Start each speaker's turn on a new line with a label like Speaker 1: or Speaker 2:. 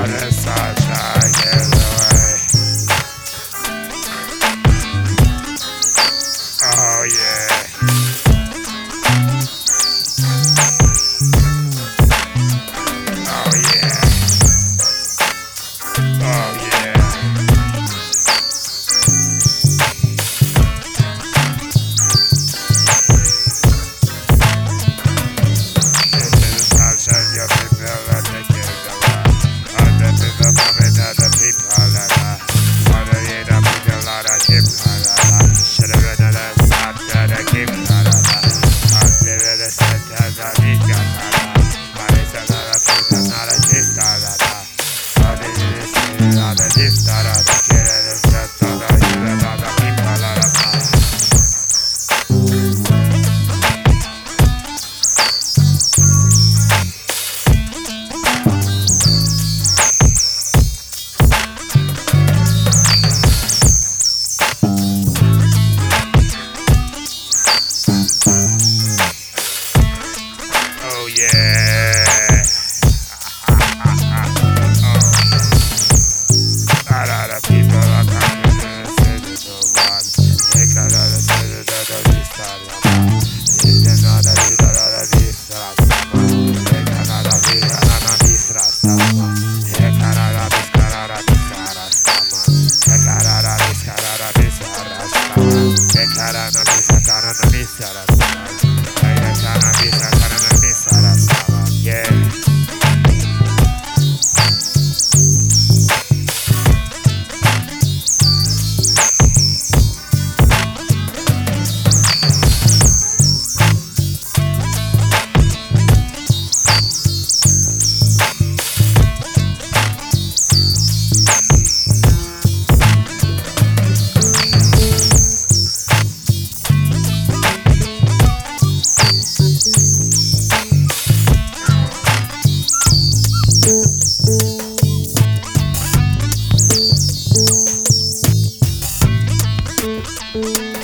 Speaker 1: the sunshine gets away. Oh yeah. Oh yeah. Oh yeah. This is the sunshine your people are taking away. Other people coming, other people are not. Other people are not keep should have been the start to keep I'm living the sentence of the Ghana. But it's another people not a sister. But it is not a sister. The kid is just other people are not. Oh yeah. A lot of people are coming to the physical one. They got all the physical vista. They got all the vista. They got all the vista. They got all the vista. They got all the vista. They got all the vista. Yeah. Thank you.